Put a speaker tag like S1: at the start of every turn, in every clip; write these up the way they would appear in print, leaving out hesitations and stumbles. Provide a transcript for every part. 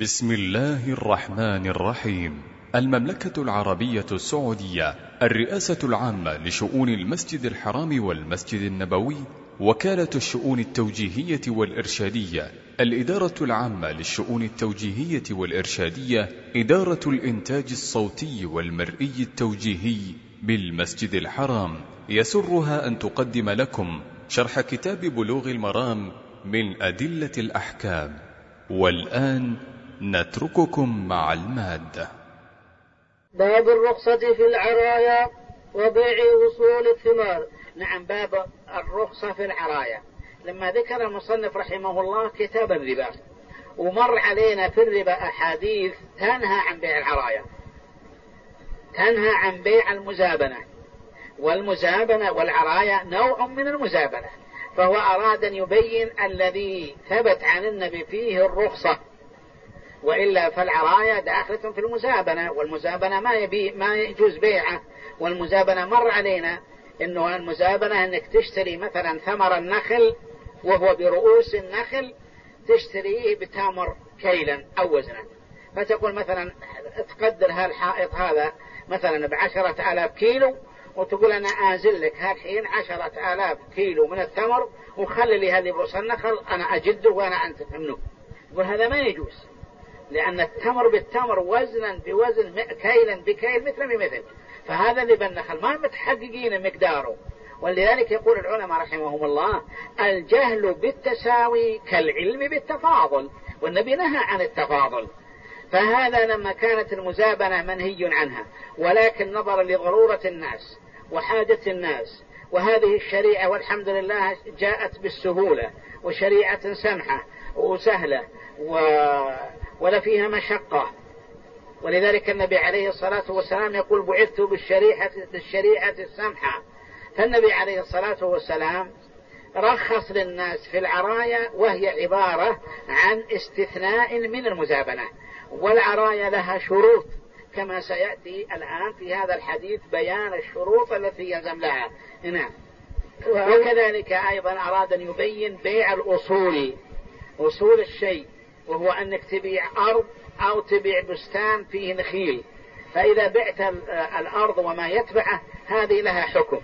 S1: بسم الله الرحمن الرحيم. المملكة العربية السعودية، الرئاسة العامة لشؤون المسجد الحرام والمسجد النبوي، وكالة الشؤون التوجيهية والإرشادية، الإدارة العامة للشؤون التوجيهية والإرشادية، إدارة الإنتاج الصوتي والمرئي التوجيهي بالمسجد الحرام، يسرها أن تقدم لكم شرح كتاب بلوغ المرام من أدلة الأحكام. والآن نترككم مع المادة.
S2: باب الرخصة في العرايا وبيع أصول الثمار. نعم، باب الرخصة في العرايا. لما ذكر المصنف رحمه الله كتاب الربا، ومر علينا في الربا أحاديث تنهى عن بيع العرايا، تنهى عن بيع المزابنة، والمزابنة والعرايا نوع من المزابنة، فهو أراد أن يبين الذي ثبت عن النبي فيه الرخصة، وإلا فالعرايا داخلة في المزابنة، والمزابنة ما يجوز بيعه. والمزابنة مر علينا إنه المزابنة إنك تشتري مثلا ثمر النخل وهو برؤوس النخل، تشتريه بتمر كيلا أو وزنا، فتقول مثلا تقدر هالحائط هذا مثلا ب10,000 كيلو، وتقول أنا آزل لك هالحين 10,000 كيلو من الثمر، وخلي لي هذه برؤوس النخل أنا أجده وأنا أنتفع منه. يقول هذا ما يجوز، لأن التمر بالتمر وزنا بوزن، كيلا بكيل، مثلا بمثل، فهذا اللي بالنخل ما متحققين مقداره. ولذلك يقول العلماء رحمهم الله: الجهل بالتساوي كالعلم بالتفاضل، والنبي نهى عن التفاضل. فهذا لما كانت المزابنة منهي عنها، ولكن نظرا لضرورة الناس وحاجة الناس، وهذه الشريعة والحمد لله جاءت بالسهولة، وشريعة سمحة وسهلة ولا فيها مشقة. ولذلك النبي عليه الصلاة والسلام يقول: بعثت بالشريعة السمحة. فالنبي عليه الصلاة والسلام رخص للناس في العرايا، وهي عبارة عن استثناء من المزابنة، والعرايا لها شروط كما سيأتي الآن في هذا الحديث بيان الشروط التي يلزم لها. نعم. وكذلك أيضا أراد أن يبين بيع الأصول، أصول الشيء، وهو أنك تبيع أرض أو تبيع بستان فيه نخيل، فإذا بعت الأرض وما يتبعه هذه لها حكم،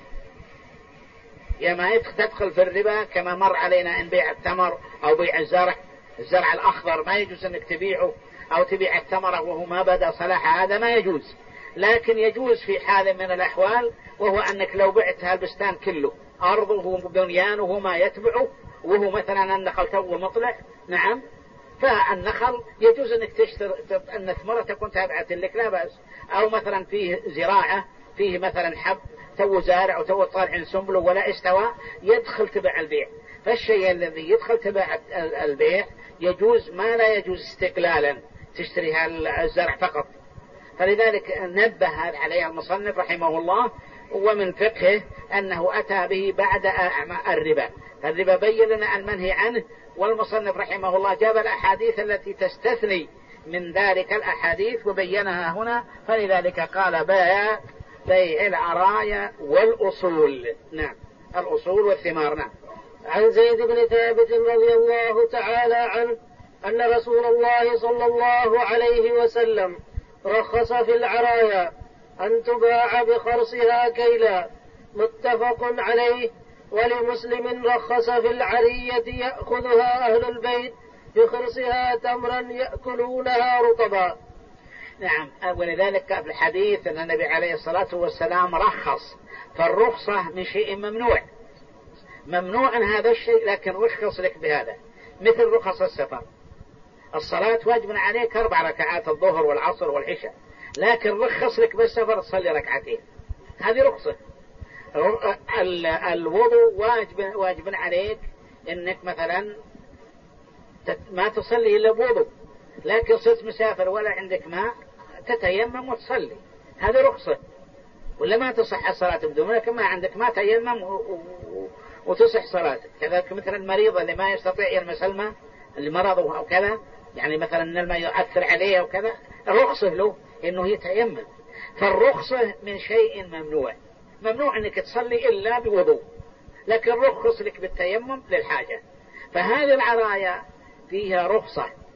S2: يا ما تدخل في الربا كما مر علينا إن بيع التمر أو بيع الزرع الأخضر ما يجوز أنك تبيعه، أو تبيع التمر وهو ما بدأ صلاح، هذا ما يجوز. لكن يجوز في حال من الأحوال، وهو أنك لو بعت هالبستان كله، أرضه بنيانه ما يتبعه، وهو مثلا النخل تو مطلع، نعم، فالنخل يجوز أنك تشتري أن ثمرة تكون تابعة لك، لا بأس. أو مثلا فيه زراعة، فيه مثلا حب تو زارع وتو طالع سنبله ولا استوى، يدخل تبع البيع. فالشيء الذي يدخل تبع البيع يجوز، ما لا يجوز استقلالا تشتري الزرع فقط. فلذلك نبه عليه المصنف رحمه الله، ومن فقهه أنه أتى به بعد الربا. الربا بين لنا المنهي عنه، والمصنف رحمه الله جاب الأحاديث التي تستثني من ذلك الأحاديث وبينها هنا، فلذلك قال بيع العرايا والأصول. نعم، الأصول والثمار. نعم.
S3: عن زيد بن ثابت رضي الله تعالى عنه أن رسول الله صلى الله عليه وسلم رخص في العرايا أن تباع بخرصها كيلا، متفق عليه. ولمسلم رخص في العرية يأخذها أهل البيت بخرصها تمرا يأكلونها رطبا.
S2: نعم. ولذلك في الحديث أن النبي عليه الصلاة والسلام رخص، فالرخصة من شيء ممنوع هذا الشيء، لكن رخص لك بهذا، مثل رخص السفر. الصلاة واجب عليك 4 ركعات، الظهر والعصر والعشاء، لكن رخص لك بالسفر تصلي 2 هذه رخصة. الوضوء واجب عليك انك مثلا ما تصلي الا بوضوء، لكن صرت مسافر ولا عندك ماء تتيمم وتصلي، هذه رخصة. ولا ما تصح الصلاة بدون، لكن ما عندك ما تيمم وتصح صلاتك. كذلك مثل المريض اللي ما يستطيع يلمس الماء لمرضه أو كذا، يعني مثلا أن الماء يؤثر عليه أو كذا، رخصة له إنه يتيمم. فالرخصة من شيء ممنوع أنك تصلي إلا بوضوء، لكن رخص لك بالتيمم للحاجة. فهذه العرايا فيها رخصة،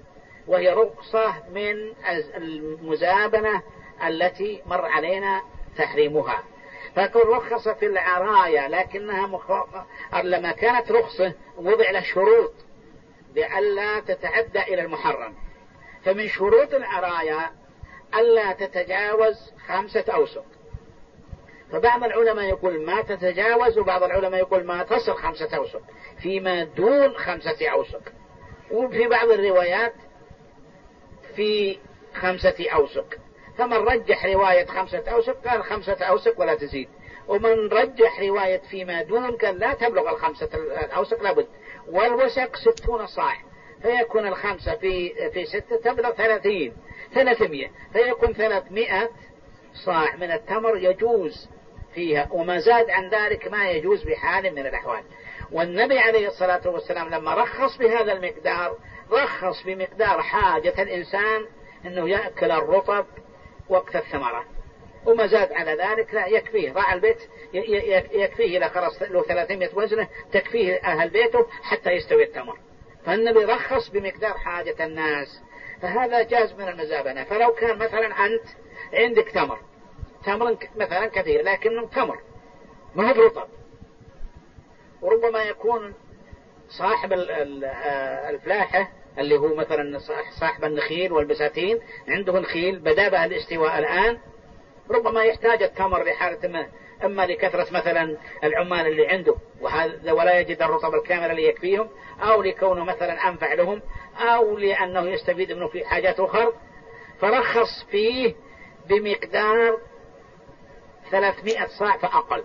S2: وهي رخصة من المزابنة التي مر علينا تحريمها. فكل رخص في العرايا، لكنها لما كانت رخصة وضع له شروط لئلا تتعدى إلى المحرم. فمن شروط العرايا ألا تتجاوز 5 أوسق. فبعض العلماء يقول ما تتجاوز، وبعض العلماء يقول ما تصل 5 أوسق، فيما دون 5 أوسق. وفي بعض الروايات في 5 أوسق. فمن رجح رواية 5 أوسق قال 5 أوسق ولا تزيد، ومن رجح رواية فيما دون قال لا تبلغ 5 أوسق لابد. والوسق 60 صاع، فيكون 5 في 6 تبلغ 300، فيكون 300 صاع من التمر يجوز فيها، وما زاد عن ذلك ما يجوز بحال من الأحوال. والنبي عليه الصلاة والسلام لما رخص بهذا المقدار رخص بمقدار حاجة الإنسان أنه يأكل الرطب وقت الثمرة، وما زاد على ذلك لا يكفيه. راعي البيت يكفيه إلى خلاص له 300 وزنه تكفيه أهل بيته حتى يستوي التمر. فالنبي رخص بمقدار حاجة الناس، فهذا جاز من المزابنة. فلو كان مثلا أنت عندك تمر مثلا كثير لكنه تمر ما هو برطب، وربما يكون صاحب الفلاحة اللي هو مثلا صاحب النخيل والبساتين عنده نخيل بدأ بها الاستواء الآن، ربما يحتاج التمر لحالة إما لكثرة مثلا العمال اللي عنده ولا يجد الرطب الكامل اللي يكفيهم، أو لكونه مثلا أنفع لهم، أو لأنه يستفيد منه في حاجات أخرى، فرخص فيه بمقدار 300 صاع فأقل.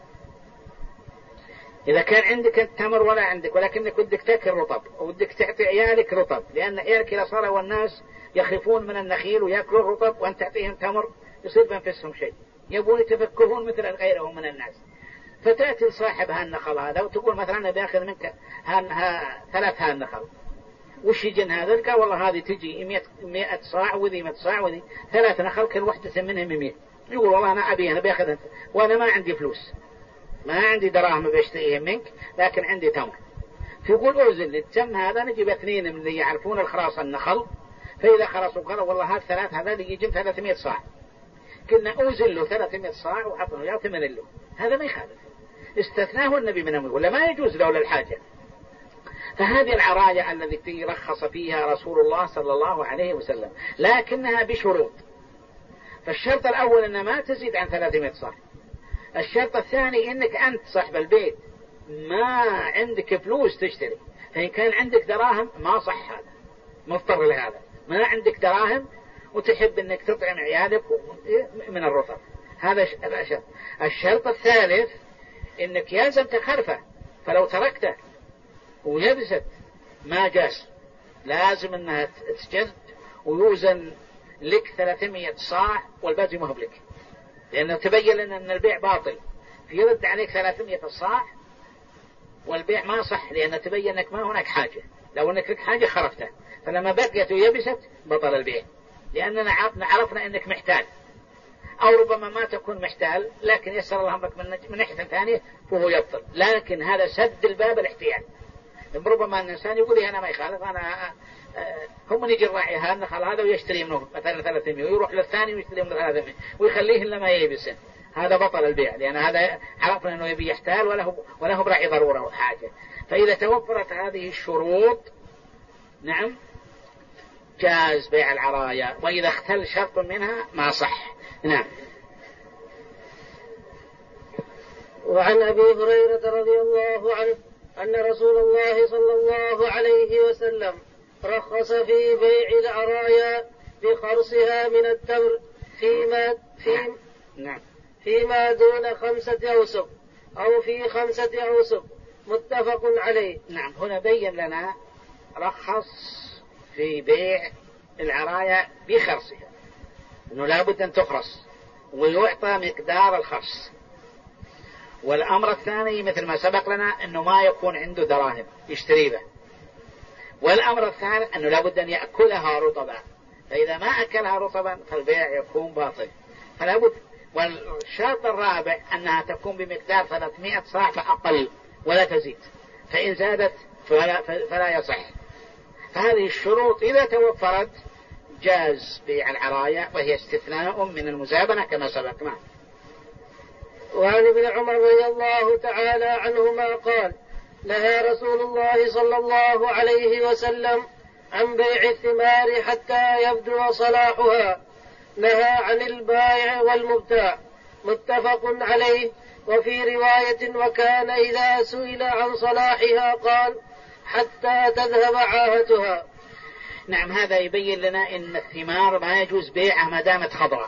S2: إذا كان عندك التمر ولا عندك، ولكنك ودك تأكل رطب ودك تعطي عيالك رطب، لأن عيالك إذا صاروا والناس يخرفون من النخيل ويأكلوا الرطب وأنت تعطيهم تمر يصير بنفسهم شيء، يبون يتفكهون مثل غيرهم من الناس. فتأتي صاحب هالنخل هذا وتقول مثلا أنا بأخذ منك 3 هالنخل، وش يجن هذا؟ قال والله هذه تجي 100 صاع وذي 100 صاع وذي 3 نخل كل واحدة منهم 100. يقول والله أنا أبي أنا بأخذ وأنا ما عندي فلوس، ما عندي دراهم بشتريهم منك، لكن عندي تمر. فيقول أوزن التم هذا نجيب 2 من اللي يعرفون الخراص النخل، فإذا خرصوا قالوا والله هذا 3 هذا اللي يجيب 300 صاع، كنا أوزن له 300 صاع وحطنا له 8 له، هذا ما يخالف، استثناه النبي من أمره ولا ما يجوز له للحاجة. فهذه العراية التي رخص فيها رسول الله صلى الله عليه وسلم، لكنها بشروط. فالشرط الأول أن ما تزيد عن 300 صاع. الشرط الثاني أنك أنت صاحب البيت ما عندك فلوس تشتري، فإن كان عندك دراهم ما صح هذا، مضطر لهذا، ما عندك دراهم وتحب أنك تطعم عيالك من الرطب، هذا الشرط. الشرط الثالث أنك يلزم تخرفه، فلو تركته ويبست ما جاز، لازم أنها تجد ويوزن لك 300 صاع والباقي ما هو لك، لأنه تبين لنا أن البيع باطل، فيرد عليك 300 صاع والبيع ما صح، لأنه تبين أنك ما هناك حاجة، لو أنك لك حاجة خرفته، فلما بقيت ويبست بطل البيع، لأننا عرفنا أنك محتاج، أو ربما ما تكون محتاج لكن يسر الله أمرك من ناحية ثانية فهو يبطل. لكن هذا سد الباب الاحتيال. ربما الإنسان يقول أنا ما يخالف، أنا هم يجي الراعي هذا ويشتري منه مثلا 300 ويروح للثاني ويشتري منه 300 ويخليه إلا ما يبسن، هذا بطل البيع، لأن هذا عرفنا أنه يبي يحتال ولا هو براعي ضرورة وحاجة. فإذا توفرت هذه الشروط نعم جاز بيع العرايا، وإذا اختل شرط منها ما صح. نعم.
S3: وعن أبي هريرة رضي الله عنه أن رسول الله صلى الله عليه وسلم رخص في بيع العرايا بخرصها من التمر فيما دون 5 أوسق أو في 5 أوسق، متفق عليه.
S2: نعم. هنا بين لنا رخص في بيع العرايا بخرصها، أنه لابد أن تخرص ويعطى مقدار الخرص. والأمر الثاني مثل ما سبق لنا أنه ما يكون عنده دراهم يشتري به. والأمر الثالث أنه لابد أن يأكلها رطبا، فإذا ما أكلها رطبا فالبيع يكون باطل، فلابد. والشرط الرابع أنها تكون بمقدار 300 صاع فأقل ولا تزيد، فإن زادت فلا يصح. فهذه الشروط إذا توفرت جاز بيع العرايا، وهي استثناء من المزابنة كما سبقنا.
S3: وعن ابن عمر رضي الله تعالى عنهما قال: نهى رسول الله صلى الله عليه وسلم عن بيع الثمار حتى يبدو صلاحها، نهى عن البائع والمبتاع، متفق عليه. وفي رواية: وكان إذا سئل عن صلاحها قال: حتى تذهب عاهتها.
S2: نعم، هذا يبين لنا إن الثمار ما يجوز بيعها ما دامت خضراء،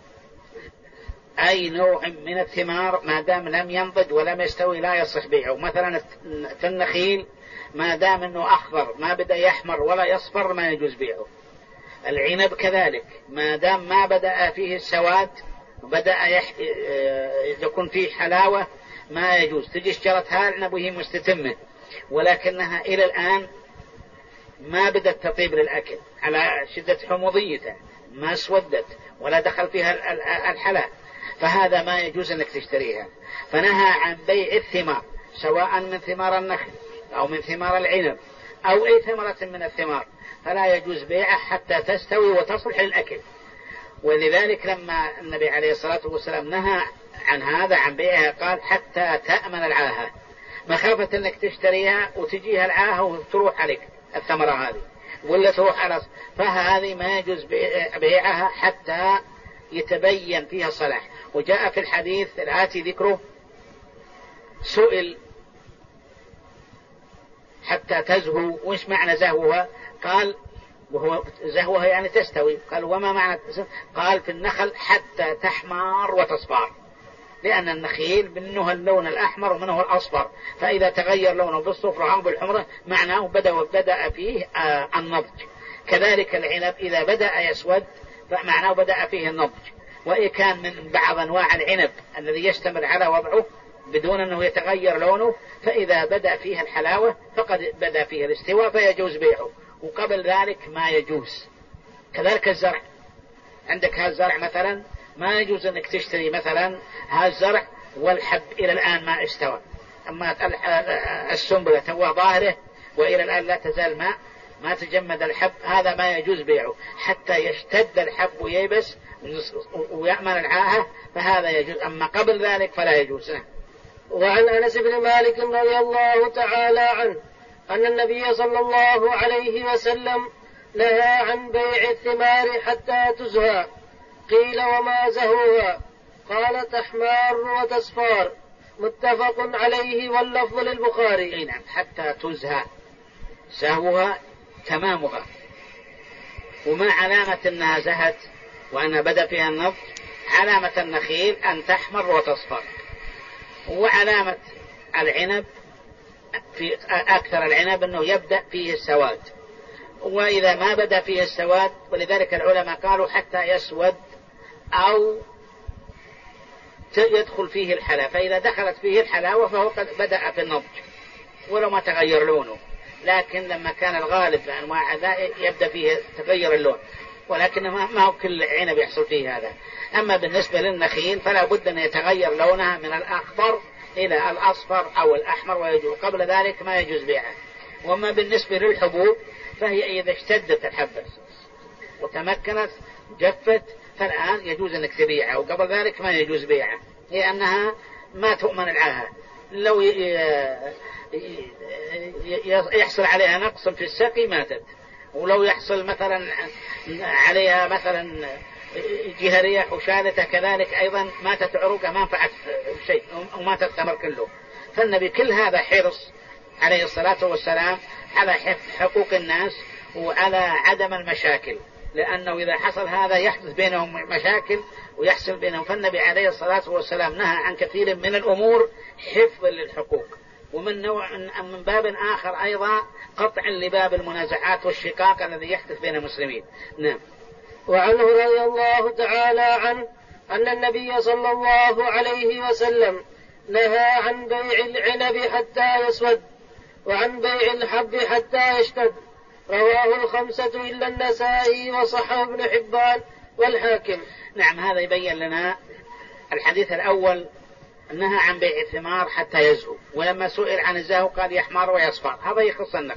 S2: أي نوع من الثمار ما دام لم ينضج ولم يستوي لا يصح بيعه. مثلا في النخيل ما دام أنه أخضر ما بدأ يحمر ولا يصفر ما يجوز بيعه. العنب كذلك ما دام ما بدأ فيه السواد بدأ يكون فيه حلاوة ما يجوز. تجي اشترتها العنب وهي مستتمة ولكنها إلى الآن ما بدأت تطيب للأكل على شدة حموضيتها، ما اسودت ولا دخل فيها الحلا، فهذا ما يجوز أنك تشتريها. فنهى عن بيع الثمار سواء من ثمار النخل أو من ثمار العنب أو أي ثمرة من الثمار، فلا يجوز بيعها حتى تستوي وتصلح للأكل. ولذلك لما النبي عليه الصلاة والسلام نهى عن هذا عن بيعها قال: حتى تأمن العاهة، مخافة أنك تشتريها وتجيها العاهة وتروح عليك الثمرة هذه ولا تروح على، فهذه ما يجوز بيعها حتى يتبين فيها الصلاح. وجاء في الحديث الآتي ذكره: سئل حتى تزهو، وش معنى زهوها؟ قال وهو زهوها يعني تستوي. قال: وما معنى؟ قال: في النخل حتى تحمر وتصفر، لأن النخيل منه اللون الأحمر ومنه الأصفر، فإذا تغير لونه بالصفر أو بالحمرة معناه بدأ فيه النضج. كذلك العنب إذا بدأ يسود فمعناه بدأ فيه النضج. وإن كان من بعض أنواع العنب الذي يستمر على وضعه بدون أنه يتغير لونه، فإذا بدأ فيه الحلاوة فقد بدأ فيه الاستواء فيجوز بيعه، وقبل ذلك ما يجوز. كذلك الزرع، عندك هالزرع مثلا ما يجوز أنك تشتري مثلا هالزرع والحب إلى الآن ما استوى، أما السنبلة توه ظاهره وإلى الآن لا تزال ما تجمد الحب، هذا ما يجوز بيعه حتى يشتد الحب وييبس ويأمن العاهة، فهذا يجوز، أما قبل ذلك فلا يجوز.
S3: وعن أنس بن مالك رضي الله تعالى عنه أن النبي صلى الله عليه وسلم نهى عن بيع الثمار حتى تزهى. قيل: وما زهوها؟ قال: تحمار وتصفار، متفق عليه واللفظ للبخاري.
S2: نعم، حتى تزهى، زهوها تمامها. وما علامة أنها زهت وأنها بدأ فيها النضج؟ علامة النخيل أن تحمر وتصفر. وعلامة العنب في أكثر العنب أنه يبدأ فيه السواد، وإذا ما بدأ فيه السواد، ولذلك العلماء قالوا حتى يسود أو يدخل فيه الحلا، فإذا دخلت فيه الحلاوة فهو قد بدأ في النضج ولو ما تغير لونه. لكن لما كان الغالب في أنواع ذا يبدأ فيه تغير اللون، ولكن ما هو كل عنب يحصل فيه هذا. أما بالنسبة للنخيل فلا بد أن يتغير لونها من الأخضر إلى الأصفر أو الأحمر ويجوز، قبل ذلك ما يجوز بيعها. وما بالنسبة للحبوب فهي إذا اشتدت الحبة وتمكنت جفت فالآن يجوز أنك تبيعها، وقبل ذلك ما يجوز بيعها لأنها ما تؤمن العاهة. لو يحصل عليها نقص في السقي ماتت، ولو يحصل مثلا عليها مثلا جهة رياح وشالته كذلك أيضا ماتت عروقها ما نفعت شيء ومات الثمر كله. فالنبي كل هذا حرص عليه الصلاة والسلام على حقوق الناس وعلى عدم المشاكل، لأنه إذا حصل هذا يحدث بينهم مشاكل ويحصل بينهم. فالنبي عليه الصلاة والسلام نهى عن كثير من الأمور حفظا للحقوق، ومن من باب آخر أيضا قطع لباب المنازعات والشقاق الذي يحدث بين المسلمين. نعم.
S3: وعنه رضي الله تعالى عنه أن النبي صلى الله عليه وسلم نهى عن بيع العنب حتى يسود، وعن بيع الحب حتى يشتد. رواه الخمسة إلا النسائي وصححه ابن حبان والحاكم.
S2: نعم، هذا يبين لنا الحديث الأول نهى عن بيع الثمار حتى يزهو، ولما سئل عن الزهو قال يحمر ويصفر، هذا يخص النخل.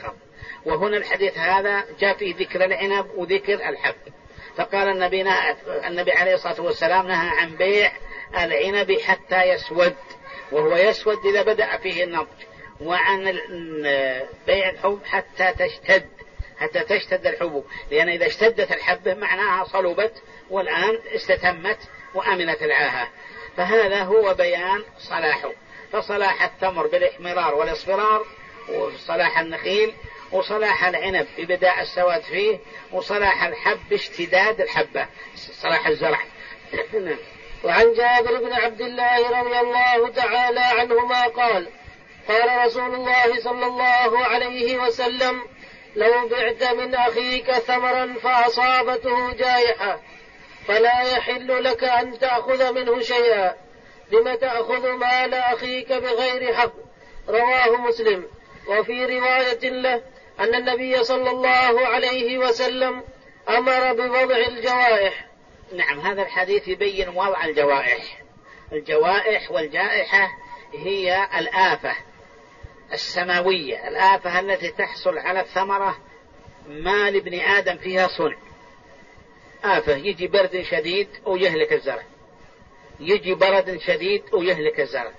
S2: وهنا الحديث هذا جاء فيه ذكر العنب وذكر الحب. فقال النبي عليه الصلاة والسلام نهى عن بيع العنب حتى يسود، وهو يسود إذا بدأ فيه النضج، وعن بيع الحب حتى تشتد الحبوب، لأن إذا اشتدت الحبة معناها صلبت والآن استتمت وأمنت العاهة. فهذا هو بيان صلاحه. فصلاح التمر بالاحمرار والاصفرار، وصلاح النخيل، وصلاح العنب ببداء السواد فيه، وصلاح الحب اشتداد الحبة، صلاح الزرع.
S3: وعن جابر بن عبد الله رضي الله تعالى عنهما قال: قال رسول الله صلى الله عليه وسلم: لو بعت من أخيك ثمرا فأصابته جائحة فلا يحل لك أن تأخذ منه شيئا، لم تأخذ مال أخيك بغير حق. رواه مسلم. وفي رواية له أن النبي صلى الله عليه وسلم أمر بوضع الجوائح.
S2: نعم، هذا الحديث يبين وضع الجوائح. الجوائح والجائحة هي الآفة السماوية، الآفة التي تحصل على الثمرة ما لابن آدم فيها صنع. آفة، يجي برد شديد ويهلك الزرع، يجي برد شديد ويهلك الزرع،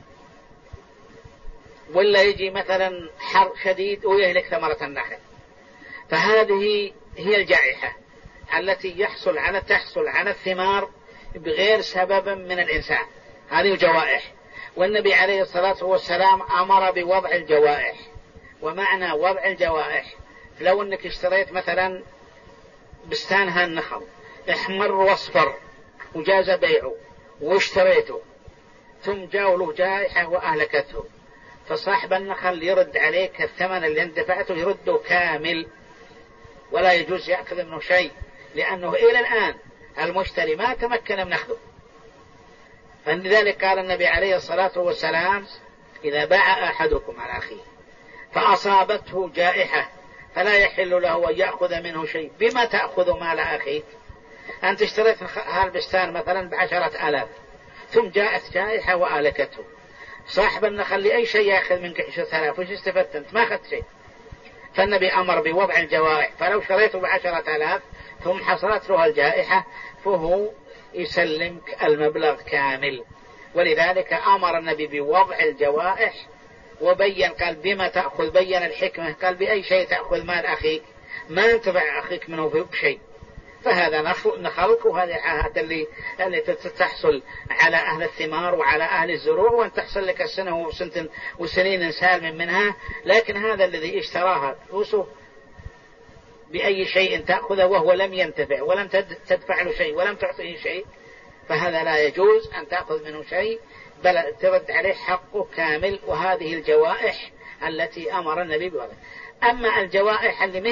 S2: ولا يجي مثلا حر شديد ويهلك ثمرة النخل. فهذه هي الجائحة التي تحصل على الثمار بغير سبب من الإنسان، هذه جوائح. والنبي عليه الصلاة والسلام أمر بوضع الجوائح. ومعنى وضع الجوائح، لو أنك اشتريت مثلا بستان هالنخل احمر واصفر وجاز بيعه واشتريته، ثم جاء له جائحة وأهلكته، فصاحب النخل يرد عليك الثمن اللي انت دفعته، يرده كامل ولا يجوز يأخذ منه شيء، لأنه إلى الآن المشتري ما تمكن من أخذه. فلذلك قال النبي عليه الصلاة والسلام: إذا باع أحدكم على أخيه فأصابته جائحة فلا يحل له أن يأخذ منه شيء. بما تأخذ مال أخيك؟ أنت اشتريت هالبستان مثلا ب10,000 ثم جاءت جائحة وآلكته، صاحب النخل لأي شيء يأخذ منك 10,000، وش استفدت أنت؟ ما أخذت شيء. فالنبي أمر بوضع الجوائح، فلو شريته ب10,000 ثم حصلت له الجائحة فهو يسلمك المبلغ كامل. ولذلك أمر النبي بوضع الجوائح وبين، قال: بما تأخذ؟ بين الحكمة، قال: بأي شيء تأخذ مال أخيك؟ ما ينتفع أخيك منه بشيء. فهذا نخلق، وهذه العاهات اللي تحصل على أهل الثمار وعلى أهل الزروع، وأن تحصل لك السنة وسنين سالم منها. لكن هذا الذي اشتراها فلوسه بأي شيء تأخذه وهو لم ينتفع ولم تدفع له شيء ولم تعطيه شيء، فهذا لا يجوز أن تأخذ منه شيء، بل ترد عليه حقه كامل. وهذه الجوائح التي أمر النبي بها. أما الجوائح اللي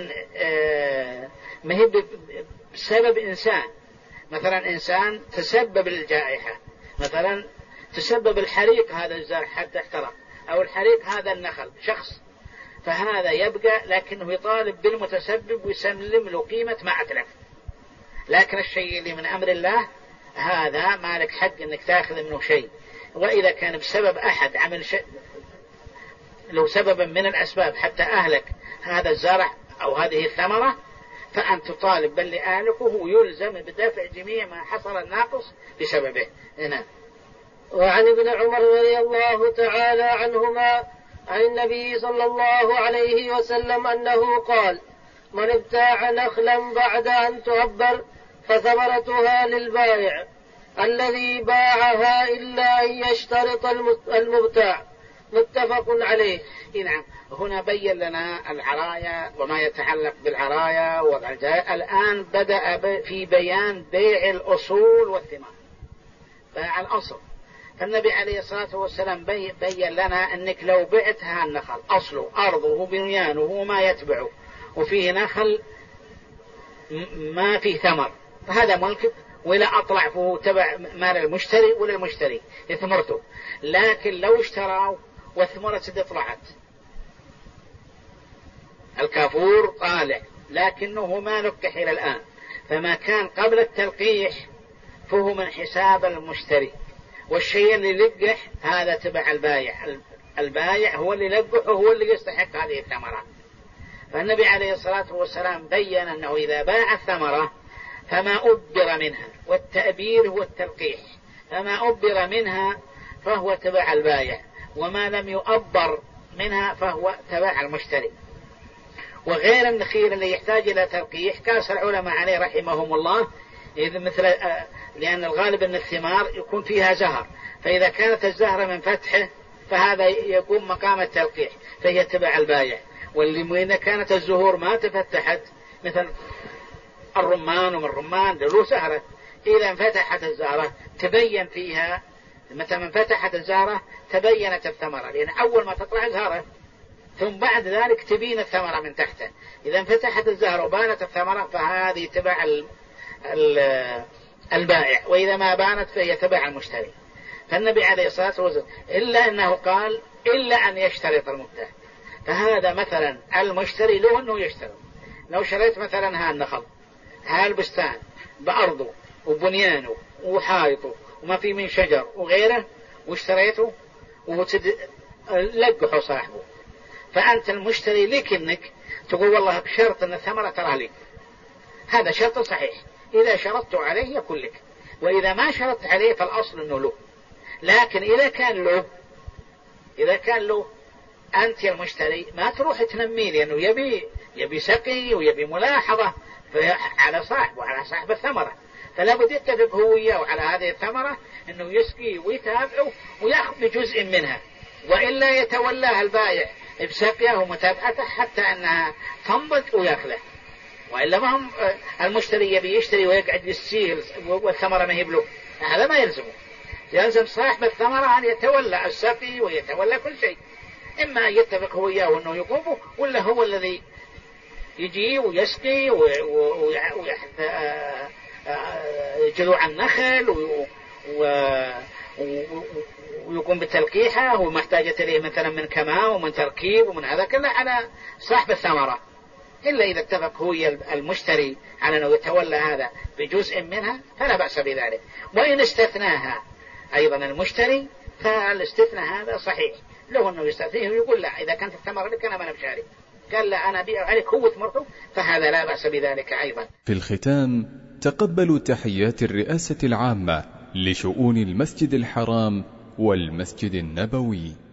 S2: مهم بسبب إنسان، مثلا إنسان تسبب للجائحة، مثلا تسبب الحريق هذا الزرع حتى احترق، أو الحريق هذا النخل شخص، فهذا يبقى لكنه يطالب بالمتسبب ويسلم له قيمة ما أتلف. لكن الشيء اللي من أمر الله هذا ما لك حق أنك تأخذ منه شيء. وإذا كان بسبب أحد عمل شيء لو سببا من الأسباب حتى أهلك هذا الزرع أو هذه الثمرة، فأن تطالب بل لأهلكه ويلزم بدفع جميع ما حصل الناقص بسببه. هنا.
S3: وعن ابن عمر رضي الله تعالى عنهما عن النبي صلى الله عليه وسلم أنه قال: من ابتاع نخلا بعد أن تعبر فثمرتها للبائع الذي باعها إلا أن يشترط المبتاع. متفق عليه.
S2: نعم. هنا بين لنا العرايا وما يتعلق بالعرايا والعجاء. الآن بدأ في بيان بيع الأصول والثمار، بيع الأصل. فالنبي عليه الصلاة والسلام بين لنا أنك لو بعتها النخل أصله أرضه بنيانه وما يتبعه وفيه نخل ما فيه ثمر، فهذا ملكك، ولا أطلع فهو تبع مال المشتري ولا المشتري ثمرته. لكن لو اشتراه والثمرة طلعت، الكافور طالع لكنه ما لقح إلى الآن، فما كان قبل التلقيح فهو من حساب المشتري، والشيء اللي لقح هذا تبع البايع. البايع هو اللي لقح وهو اللي يستحق هذه الثمرة. فالنبي عليه الصلاة والسلام بين أنه إذا باع الثمرة فما أبر منها، والتأبير هو التلقيح، فما أبر منها فهو تبع البائع، وما لم يؤبر منها فهو تبع المشتري. وغير النخيل اللي يحتاج إلى تلقيح قاس العلماء عليه رحمهم الله، مثل لأن الغالب أن الثمار يكون فيها زهر، فإذا كانت الزهرة من فتحه فهذا يقوم مقام التلقيح فهي تبع البائع. واللي كانت الزهور ما تفتحت مثل الرمان ومن الرمان له زهرة، إذا انفتحت الزهرة تبين فيها، متى من فتحت الزهرة تبينت الثمرة، لأن أول ما تطلع زهرة ثم بعد ذلك تبين الثمرة من تحته. إذا انفتحت الزهرة وبانت الثمرة فهذه تبع البائع، وإذا ما بانت فهي تبع المشتري. فالنبي عليه الصلاة والسلام إلا أنه قال إلا أن يشترط المبتاع. فهذا مثلا المشتري له أنه يشترط. لو شريت مثلا النخل البستان بأرضه وبنيانه وحائطه وما في من شجر وغيره واشتريته لقحه صاحبه، فأنت المشتري لك أنك تقول والله بشرط أن الثمرة ترى لي، هذا شرط صحيح. إذا شرطت عليه يكون لك، وإذا ما شرطت عليه فالأصل أنه له. لكن إذا كان له أنت المشتري ما تروح تنمي، لأنه يبي سقي ويبي ملاحظة على صاحبه على صاحب الثمرة، فلا بد يتفق هو وياه على هذه الثمرة أنه يسقي ويتابعه ويأخذ بجزء منها، وإلا يتولاها البائع بسقيه ومتابعته حتى أنها تنضج ويأخذه. وإلا ما هم المشتري يبي يشتري ويقعد يسير والثمرة ما هي له، هذا ما يلزمه. يلزم صاحب الثمرة أن يتولى السقي ويتولى كل شيء، إما أن يتفق هو وياه أنه يقومه، ولا هو الذي يجي ويسقي جذوع النخل ويقوم بتلقيحه وما احتاجت إليه مثلا من كماء ومن تركيب ومن هذا كله على صاحب الثمرة، إلا إذا اتفق هو المشتري على أنه يتولى هذا بجزء منها فلا بأس بذلك. وإن استثناها أيضا المشتري فالاستثناء هذا صحيح، له أنه يستثنيه ويقول لا إذا كانت الثمرة لك أنا ما بشاري، قال لا أنا أبيع عليك هو ثمرته، فهذا لا بأس بذلك أيضا.
S1: في الختام تقبلوا تحيات الرئاسة العامة لشؤون المسجد الحرام والمسجد النبوي.